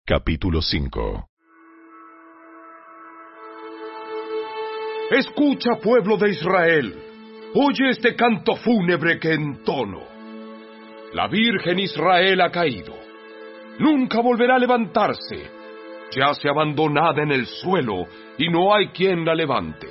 Capítulo 5. Escucha, pueblo de Israel, oye este canto fúnebre que entono. La Virgen Israel ha caído, nunca volverá a levantarse, yace abandonada en el suelo y no hay quien la levante.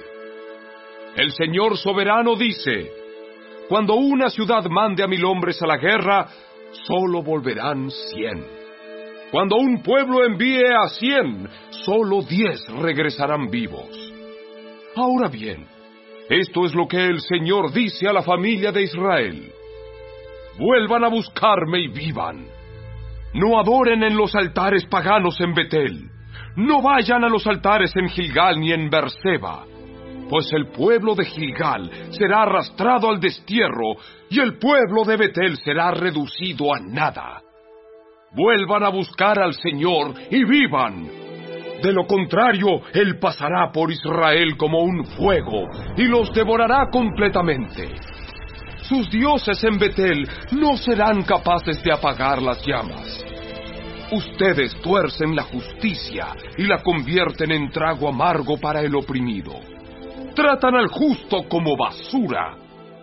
El Señor soberano dice: cuando una ciudad mande a 1000 hombres a la guerra, solo volverán 100. Cuando un pueblo envíe a 100, solo 10 regresarán vivos. Ahora bien, esto es lo que el Señor dice a la familia de Israel: vuelvan a buscarme y vivan. No adoren en los altares paganos en Betel. No vayan a los altares en Gilgal ni en Berseba, pues el pueblo de Gilgal será arrastrado al destierro y el pueblo de Betel será reducido a nada. Vuelvan a buscar al Señor y vivan. De lo contrario, Él pasará por Israel como un fuego y los devorará completamente. Sus dioses en Betel no serán capaces de apagar las llamas. Ustedes tuercen la justicia y la convierten en trago amargo para el oprimido. Tratan al justo como basura.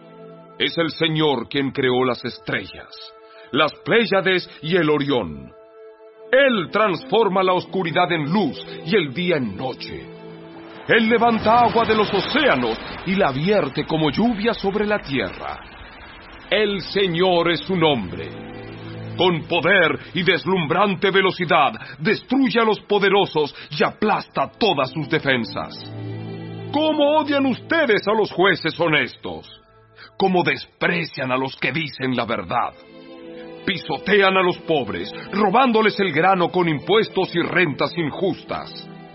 Es el Señor quien creó las estrellas, las Pléyades y el Orión. Él transforma la oscuridad en luz y el día en noche. Él levanta agua de los océanos y la vierte como lluvia sobre la tierra. El Señor es su nombre. Con poder y deslumbrante velocidad destruye a los poderosos y aplasta todas sus defensas. ¿Cómo odian ustedes a los jueces honestos? ¿Cómo desprecian a los que dicen la verdad? Pisotean a los pobres, robándoles el grano con impuestos y rentas injustas.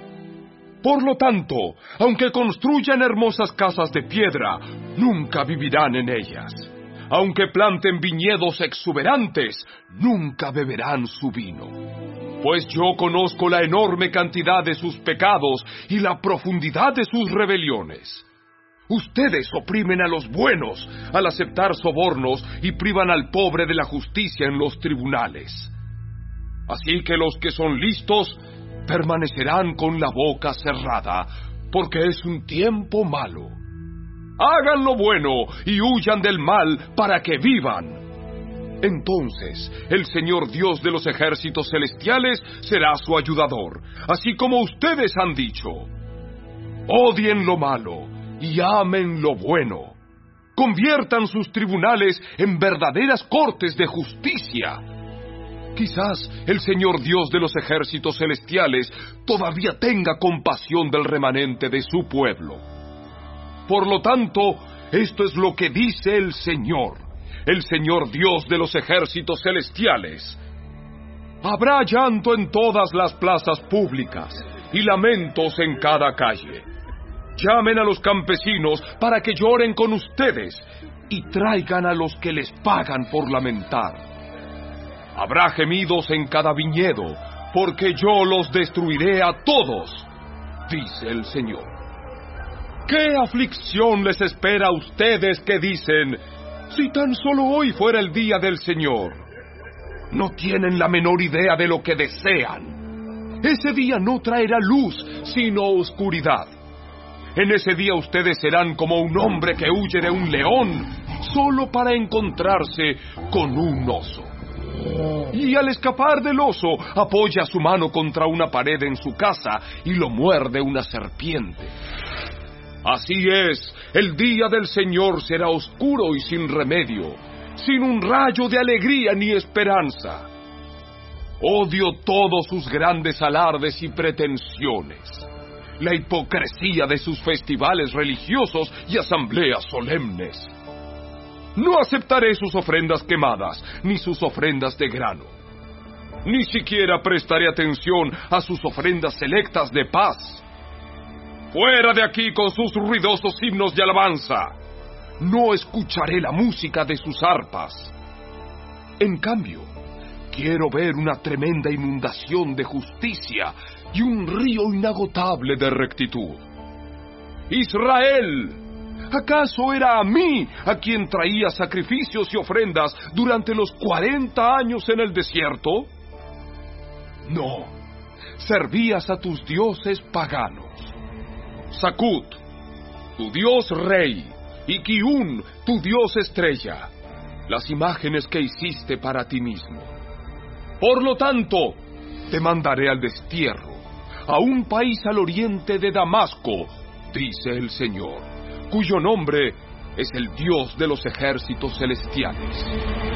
Por lo tanto, aunque construyan hermosas casas de piedra, nunca vivirán en ellas. Aunque planten viñedos exuberantes, nunca beberán su vino. Pues yo conozco la enorme cantidad de sus pecados y la profundidad de sus rebeliones. Ustedes oprimen a los buenos al aceptar sobornos y privan al pobre de la justicia en los tribunales. Así que los que son listos permanecerán con la boca cerrada, porque es un tiempo malo. Hagan lo bueno y huyan del mal para que vivan. Entonces el Señor Dios de los ejércitos celestiales será su ayudador, así como ustedes han dicho. Odien lo malo y amen lo bueno. Conviertan sus tribunales en verdaderas cortes de justicia. Quizás el Señor Dios de los ejércitos celestiales todavía tenga compasión del remanente de su pueblo. Por lo tanto, esto es lo que dice el Señor Dios de los ejércitos celestiales. Habrá llanto en todas las plazas públicas y lamentos en cada calle. Llamen a los campesinos para que lloren con ustedes y traigan a los que les pagan por lamentar. Habrá gemidos en cada viñedo, porque yo los destruiré a todos, dice el Señor. ¿Qué aflicción les espera a ustedes que dicen: si tan solo hoy fuera el día del Señor? No tienen la menor idea de lo que desean. Ese día no traerá luz, sino oscuridad. En ese día ustedes serán como un hombre que huye de un león solo para encontrarse con un oso. Y al escapar del oso, apoya su mano contra una pared en su casa y lo muerde una serpiente. Así es, el día del Señor será oscuro y sin remedio, sin un rayo de alegría ni esperanza. Odio todos sus grandes alardes y pretensiones, la hipocresía de sus festivales religiosos y asambleas solemnes. No aceptaré sus ofrendas quemadas, ni sus ofrendas de grano. Ni siquiera prestaré atención a sus ofrendas selectas de paz. ¡Fuera de aquí con sus ruidosos himnos de alabanza! No escucharé la música de sus arpas. En cambio, quiero ver una tremenda inundación de justicia y un río inagotable de rectitud. Israel, ¿acaso era a mí a quien traía sacrificios y ofrendas durante los 40 años en el desierto? No, servías a tus dioses paganos. Sakut, tu dios rey, y Kiun, tu dios estrella, las imágenes que hiciste para ti mismo. Por lo tanto, te mandaré al destierro, a un país al oriente de Damasco, dice el Señor, cuyo nombre es el Dios de los ejércitos celestiales.